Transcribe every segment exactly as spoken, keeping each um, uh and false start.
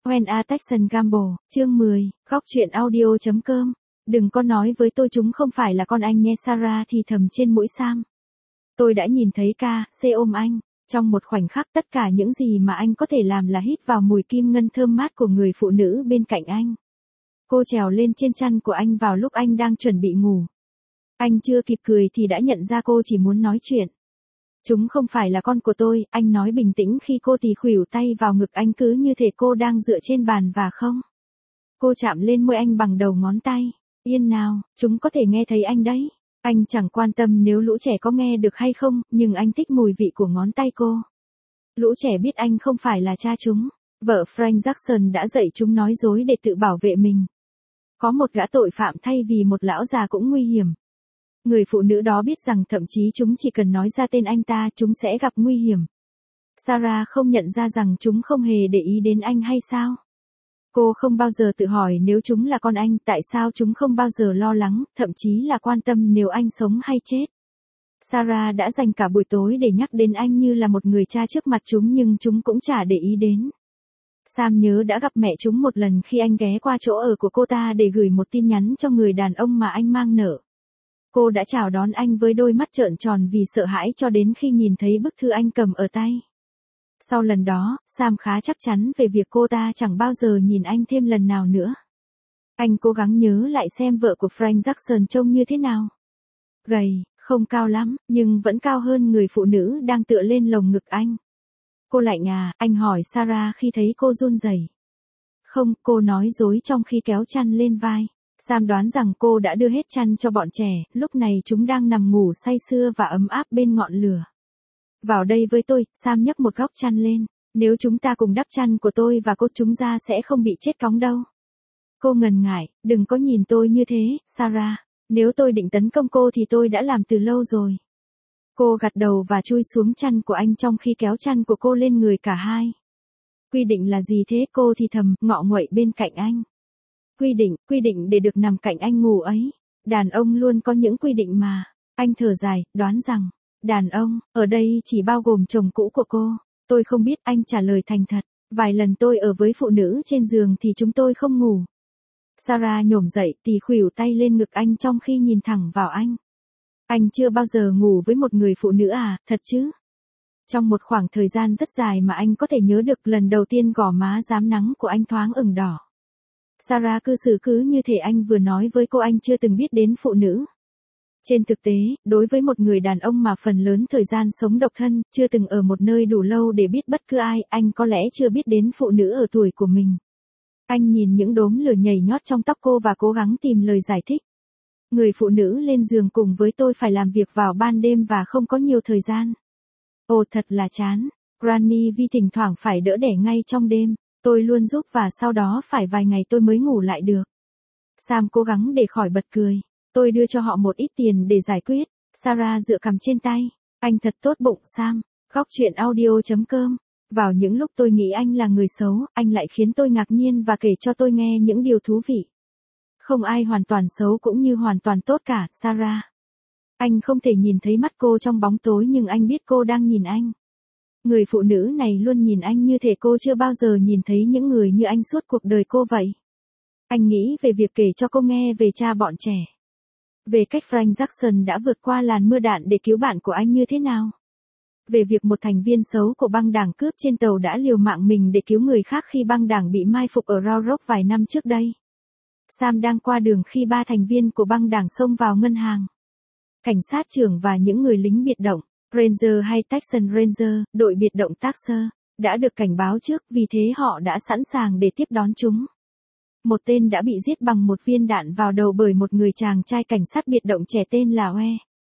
When Attention Gamble, chương mười, góc truyện audio chấm com. Đừng có nói với tôi chúng không phải là con anh nhé, Sarah thì thầm trên mũi Sam. Tôi đã nhìn thấy ca, xê ôm anh. Trong một khoảnh khắc tất cả những gì mà anh có thể làm là hít vào mùi kim ngân thơm mát của người phụ nữ bên cạnh anh. Cô trèo lên trên chăn của anh vào lúc anh đang chuẩn bị ngủ. Anh chưa kịp cười thì đã nhận ra cô chỉ muốn nói chuyện. Chúng không phải là con của tôi, anh nói bình tĩnh khi cô tì khuỷu tay vào ngực anh cứ như thể cô đang dựa trên bàn và không. Cô chạm lên môi anh bằng đầu ngón tay. Yên nào, chúng có thể nghe thấy anh đấy. Anh chẳng quan tâm nếu lũ trẻ có nghe được hay không, nhưng anh thích mùi vị của ngón tay cô. Lũ trẻ biết anh không phải là cha chúng. Vợ Frank Jackson đã dạy chúng nói dối để tự bảo vệ mình. Có một gã tội phạm thay vì một lão già cũng nguy hiểm. Người phụ nữ đó biết rằng thậm chí chúng chỉ cần nói ra tên anh ta chúng sẽ gặp nguy hiểm. Sarah không nhận ra rằng chúng không hề để ý đến anh hay sao? Cô không bao giờ tự hỏi nếu chúng là con anh tại sao chúng không bao giờ lo lắng, thậm chí là quan tâm nếu anh sống hay chết. Sarah đã dành cả buổi tối để nhắc đến anh như là một người cha trước mặt chúng nhưng chúng cũng chả để ý đến. Sam nhớ đã gặp mẹ chúng một lần khi anh ghé qua chỗ ở của cô ta để gửi một tin nhắn cho người đàn ông mà anh mang nợ. Cô đã chào đón anh với đôi mắt trợn tròn vì sợ hãi cho đến khi nhìn thấy bức thư anh cầm ở tay. Sau lần đó, Sam khá chắc chắn về việc cô ta chẳng bao giờ nhìn anh thêm lần nào nữa. Anh cố gắng nhớ lại xem vợ của Frank Jackson trông như thế nào. Gầy, không cao lắm, nhưng vẫn cao hơn người phụ nữ đang tựa lên lồng ngực anh. Cô lạnh à, anh hỏi Sarah khi thấy cô run rẩy. Không, cô nói dối trong khi kéo chăn lên vai. Sam đoán rằng cô đã đưa hết chăn cho bọn trẻ, lúc này chúng đang nằm ngủ say sưa và ấm áp bên ngọn lửa. Vào đây với tôi, Sam nhấc một góc chăn lên. Nếu chúng ta cùng đắp chăn của tôi và cô chúng ra sẽ không bị chết cóng đâu. Cô ngần ngại, đừng có nhìn tôi như thế, Sarah. Nếu tôi định tấn công cô thì tôi đã làm từ lâu rồi. Cô gật đầu và chui xuống chăn của anh trong khi kéo chăn của cô lên người cả hai. Quy định là gì thế, cô thì thầm, ngọ nguậy bên cạnh anh. Quy định, quy định để được nằm cạnh anh ngủ ấy. Đàn ông luôn có những quy định mà. Anh thở dài, đoán rằng, đàn ông, ở đây chỉ bao gồm chồng cũ của cô. Tôi không biết, anh trả lời thành thật. Vài lần tôi ở với phụ nữ trên giường thì chúng tôi không ngủ. Sarah nhổm dậy, tì khuỷu tay lên ngực anh trong khi nhìn thẳng vào anh. Anh chưa bao giờ ngủ với một người phụ nữ à, thật chứ? Trong một khoảng thời gian rất dài mà anh có thể nhớ được lần đầu tiên gò má rám nắng của anh thoáng ửng đỏ. Sarah cư xử cứ như thể anh vừa nói với cô anh chưa từng biết đến phụ nữ. Trên thực tế, đối với một người đàn ông mà phần lớn thời gian sống độc thân, chưa từng ở một nơi đủ lâu để biết bất cứ ai, anh có lẽ chưa biết đến phụ nữ ở tuổi của mình. Anh nhìn những đốm lửa nhảy nhót trong tóc cô và cố gắng tìm lời giải thích. Người phụ nữ lên giường cùng với tôi phải làm việc vào ban đêm và không có nhiều thời gian. Ồ, thật là chán. Granny Vi thỉnh thoảng phải đỡ đẻ ngay trong đêm. Tôi luôn giúp và sau đó phải vài ngày tôi mới ngủ lại được. Sam cố gắng để khỏi bật cười. Tôi đưa cho họ một ít tiền để giải quyết. Sarah dựa cằm trên tay. Anh thật tốt bụng, Sam. Góc truyện audio chấm com. Vào những lúc tôi nghĩ anh là người xấu, anh lại khiến tôi ngạc nhiên và kể cho tôi nghe những điều thú vị. Không ai hoàn toàn xấu cũng như hoàn toàn tốt cả, Sarah. Anh không thể nhìn thấy mắt cô trong bóng tối nhưng anh biết cô đang nhìn anh. Người phụ nữ này luôn nhìn anh như thể cô chưa bao giờ nhìn thấy những người như anh suốt cuộc đời cô vậy. Anh nghĩ về việc kể cho cô nghe về cha bọn trẻ. Về cách Frank Jackson đã vượt qua làn mưa đạn để cứu bạn của anh như thế nào. Về việc một thành viên xấu của băng đảng cướp trên tàu đã liều mạng mình để cứu người khác khi băng đảng bị mai phục ở Round Rock vài năm trước đây. Sam đang qua đường khi ba thành viên của băng đảng xông vào ngân hàng. Cảnh sát trưởng và những người lính biệt động, Ranger hay Texas Ranger, đội biệt động Texas, đã được cảnh báo trước vì thế họ đã sẵn sàng để tiếp đón chúng. Một tên đã bị giết bằng một viên đạn vào đầu bởi một người chàng trai cảnh sát biệt động trẻ tên là Oe.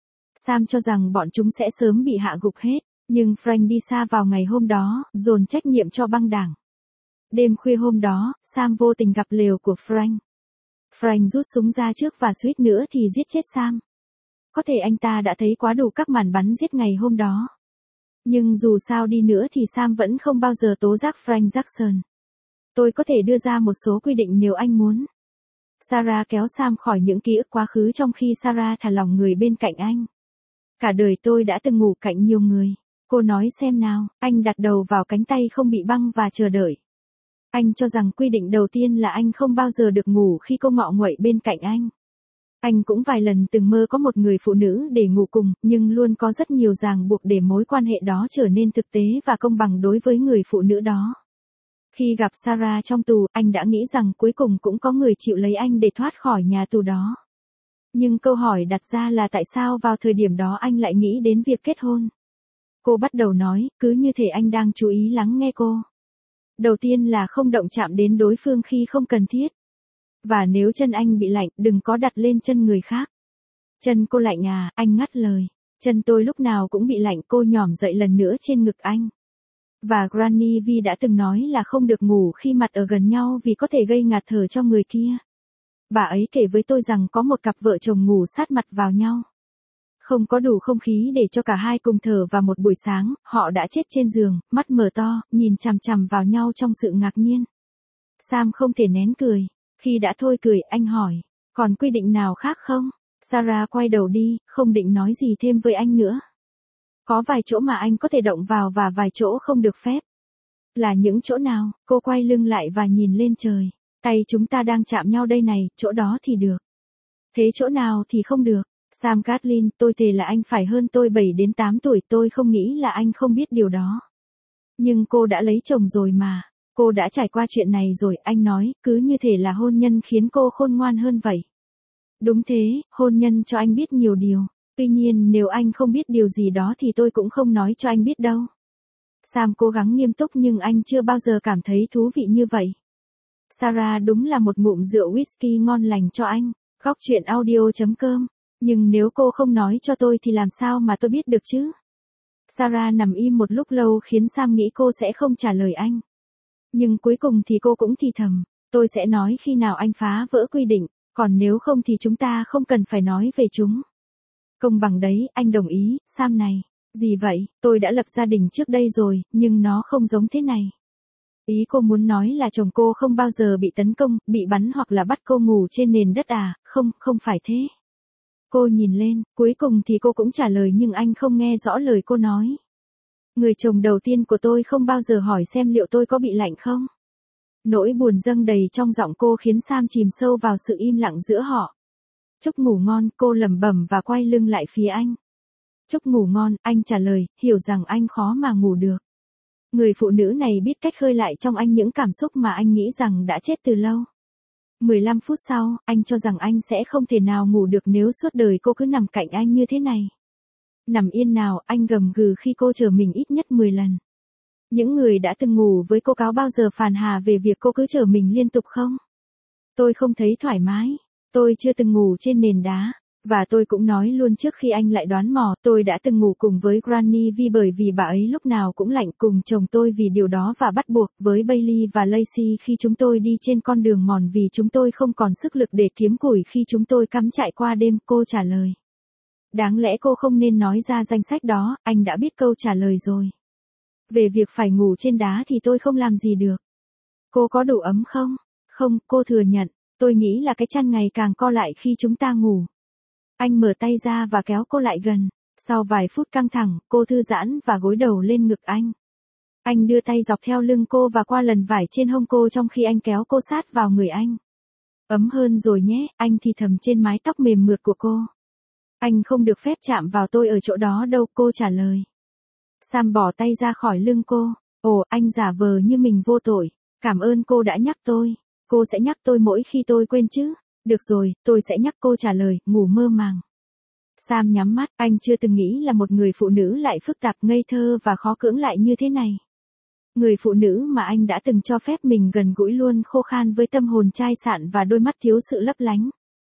Sam cho rằng bọn chúng sẽ sớm bị hạ gục hết, nhưng Frank đi xa vào ngày hôm đó, dồn trách nhiệm cho băng đảng. Đêm khuya hôm đó, Sam vô tình gặp lều của Frank. Frank rút súng ra trước và suýt nữa thì giết chết Sam. Có thể anh ta đã thấy quá đủ các màn bắn giết ngày hôm đó. Nhưng dù sao đi nữa thì Sam vẫn không bao giờ tố giác Frank Jackson. Tôi có thể đưa ra một số quy định nếu anh muốn. Sarah kéo Sam khỏi những ký ức quá khứ trong khi Sarah thả lỏng người bên cạnh anh. Cả đời tôi đã từng ngủ cạnh nhiều người. Cô nói xem nào, anh đặt đầu vào cánh tay không bị băng và chờ đợi. Anh cho rằng quy định đầu tiên là anh không bao giờ được ngủ khi cô ngọ nguậy bên cạnh anh. Anh cũng vài lần từng mơ có một người phụ nữ để ngủ cùng, nhưng luôn có rất nhiều ràng buộc để mối quan hệ đó trở nên thực tế và công bằng đối với người phụ nữ đó. Khi gặp Sarah trong tù, anh đã nghĩ rằng cuối cùng cũng có người chịu lấy anh để thoát khỏi nhà tù đó. Nhưng câu hỏi đặt ra là tại sao vào thời điểm đó anh lại nghĩ đến việc kết hôn? Cô bắt đầu nói, cứ như thể anh đang chú ý lắng nghe cô. Đầu tiên là không động chạm đến đối phương khi không cần thiết. Và nếu chân anh bị lạnh, đừng có đặt lên chân người khác. Chân cô lạnh à, anh ngắt lời. Chân tôi lúc nào cũng bị lạnh, cô nhỏm dậy lần nữa trên ngực anh. Và Granny V đã từng nói là không được ngủ khi mặt ở gần nhau vì có thể gây ngạt thở cho người kia. Bà ấy kể với tôi rằng có một cặp vợ chồng ngủ sát mặt vào nhau. Không có đủ không khí để cho cả hai cùng thở và một buổi sáng, họ đã chết trên giường, mắt mở to, nhìn chằm chằm vào nhau trong sự ngạc nhiên. Sam không thể nén cười. Khi đã thôi cười, anh hỏi, còn quy định nào khác không? Sarah quay đầu đi, không định nói gì thêm với anh nữa. Có vài chỗ mà anh có thể động vào và vài chỗ không được phép. Là những chỗ nào? Cô quay lưng lại và nhìn lên trời. Tay chúng ta đang chạm nhau đây này, chỗ đó thì được. Thế chỗ nào thì không được? Sam Catlin, tôi thề là anh phải hơn tôi bảy đến tám tuổi, tôi không nghĩ là anh không biết điều đó. Nhưng cô đã lấy chồng rồi mà. Cô đã trải qua chuyện này rồi, anh nói, cứ như thể là hôn nhân khiến cô khôn ngoan hơn vậy. Đúng thế, hôn nhân cho anh biết nhiều điều. Tuy nhiên nếu anh không biết điều gì đó thì tôi cũng không nói cho anh biết đâu. Sam cố gắng nghiêm túc nhưng anh chưa bao giờ cảm thấy thú vị như vậy. Sarah đúng là một ngụm rượu whisky ngon lành cho anh. Góc chuyện audio chấm com. Nhưng nếu cô không nói cho tôi thì làm sao mà tôi biết được chứ? Sarah nằm im một lúc lâu khiến Sam nghĩ cô sẽ không trả lời anh. Nhưng cuối cùng thì cô cũng thì thầm, tôi sẽ nói khi nào anh phá vỡ quy định, còn nếu không thì chúng ta không cần phải nói về chúng. Công bằng đấy, anh đồng ý, Sam này. Gì vậy, tôi đã lập gia đình trước đây rồi, nhưng nó không giống thế này. Ý cô muốn nói là chồng cô không bao giờ bị tấn công, bị bắn hoặc là bắt cô ngủ trên nền đất à? Không, không phải thế. Cô nhìn lên, cuối cùng thì cô cũng trả lời nhưng anh không nghe rõ lời cô nói. Người chồng đầu tiên của tôi không bao giờ hỏi xem liệu tôi có bị lạnh không. Nỗi buồn dâng đầy trong giọng cô khiến Sam chìm sâu vào sự im lặng giữa họ. Chúc ngủ ngon, cô lẩm bẩm và quay lưng lại phía anh. Chúc ngủ ngon, anh trả lời, hiểu rằng anh khó mà ngủ được. Người phụ nữ này biết cách khơi lại trong anh những cảm xúc mà anh nghĩ rằng đã chết từ lâu. mười lăm phút sau, anh cho rằng anh sẽ không thể nào ngủ được nếu suốt đời cô cứ nằm cạnh anh như thế này. Nằm yên nào, anh gầm gừ khi cô chờ mình ít nhất mười lần. Những người đã từng ngủ với cô cáo bao giờ phàn hà về việc cô cứ chờ mình liên tục không? Tôi không thấy thoải mái. Tôi chưa từng ngủ trên nền đá. Và tôi cũng nói luôn trước khi anh lại đoán mò, tôi đã từng ngủ cùng với Granny V bởi vì bà ấy lúc nào cũng lạnh, cùng chồng tôi vì điều đó và bắt buộc với Bailey và Lacey khi chúng tôi đi trên con đường mòn vì chúng tôi không còn sức lực để kiếm củi khi chúng tôi cắm trại qua đêm, cô trả lời. Đáng lẽ cô không nên nói ra danh sách đó, anh đã biết câu trả lời rồi. Về việc phải ngủ trên đá thì tôi không làm gì được. Cô có đủ ấm không? Không, cô thừa nhận, tôi nghĩ là cái chăn ngày càng co lại khi chúng ta ngủ. Anh mở tay ra và kéo cô lại gần. Sau vài phút căng thẳng, cô thư giãn và gối đầu lên ngực anh. Anh đưa tay dọc theo lưng cô và qua lần vải trên hông cô trong khi anh kéo cô sát vào người anh. Ấm hơn rồi nhé, anh thì thầm trên mái tóc mềm mượt của cô. Anh không được phép chạm vào tôi ở chỗ đó đâu, cô trả lời. Sam bỏ tay ra khỏi lưng cô. Ồ, anh giả vờ như mình vô tội. Cảm ơn cô đã nhắc tôi. Cô sẽ nhắc tôi mỗi khi tôi quên chứ. Được rồi, tôi sẽ nhắc, cô trả lời, ngủ mơ màng. Sam nhắm mắt, anh chưa từng nghĩ là một người phụ nữ lại phức tạp, ngây thơ và khó cưỡng lại như thế này. Người phụ nữ mà anh đã từng cho phép mình gần gũi luôn khô khan với tâm hồn chai sạn và đôi mắt thiếu sự lấp lánh.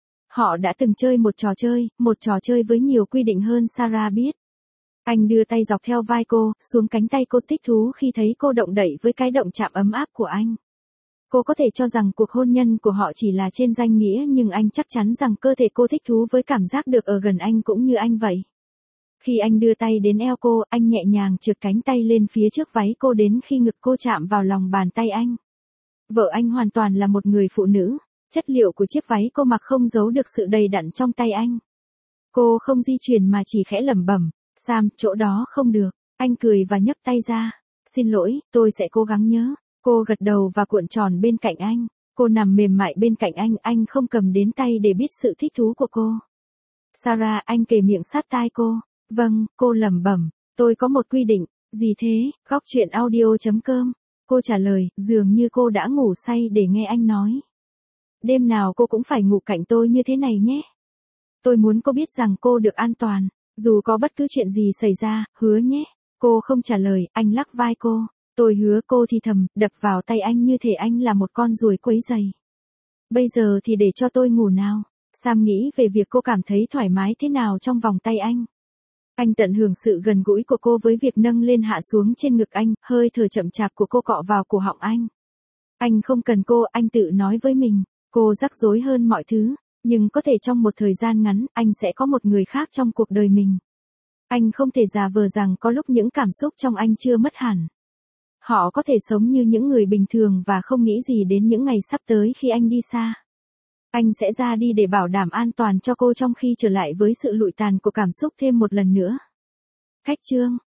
Họ đã từng chơi một trò chơi, một trò chơi với nhiều quy định hơn Sarah biết. Anh đưa tay dọc theo vai cô, xuống cánh tay cô, thích thú khi thấy cô động đậy với cái động chạm ấm áp của anh. Cô có thể cho rằng cuộc hôn nhân của họ chỉ là trên danh nghĩa nhưng anh chắc chắn rằng cơ thể cô thích thú với cảm giác được ở gần anh cũng như anh vậy. Khi anh đưa tay đến eo cô, anh nhẹ nhàng trượt cánh tay lên phía trước váy cô đến khi ngực cô chạm vào lòng bàn tay anh. Vợ anh hoàn toàn là một người phụ nữ. Chất liệu của chiếc váy cô mặc không giấu được sự đầy đặn trong tay anh. Cô không di chuyển mà chỉ khẽ lẩm bẩm, Sam, chỗ đó không được. Anh cười và nhấc tay ra. Xin lỗi, tôi sẽ cố gắng nhớ. Cô gật đầu và cuộn tròn bên cạnh anh. Cô nằm mềm mại bên cạnh anh, anh không cầm đến tay để biết sự thích thú của cô. Sarah, anh kề miệng sát tai cô. Vâng, cô lẩm bẩm, tôi có một quy định. Gì thế? Góc chuyện audio chấm com. Cô trả lời, dường như cô đã ngủ say để nghe anh nói. Đêm nào cô cũng phải ngủ cạnh tôi như thế này nhé. Tôi muốn cô biết rằng cô được an toàn, dù có bất cứ chuyện gì xảy ra, hứa nhé. Cô không trả lời, anh lắc vai cô. Tôi hứa, cô thì thầm, đập vào tay anh như thể anh là một con ruồi quấy rầy. Bây giờ thì để cho tôi ngủ nào. Sam nghĩ về việc cô cảm thấy thoải mái thế nào trong vòng tay anh. Anh tận hưởng sự gần gũi của cô với việc nâng lên hạ xuống trên ngực anh, hơi thở chậm chạp của cô cọ vào cổ họng anh. Anh không cần cô, anh tự nói với mình. Cô rắc rối hơn mọi thứ, nhưng có thể trong một thời gian ngắn, anh sẽ có một người khác trong cuộc đời mình. Anh không thể giả vờ rằng có lúc những cảm xúc trong anh chưa mất hẳn. Họ có thể sống như những người bình thường và không nghĩ gì đến những ngày sắp tới khi anh đi xa. Anh sẽ ra đi để bảo đảm an toàn cho cô trong khi trở lại với sự lụi tàn của cảm xúc thêm một lần nữa. Khách chương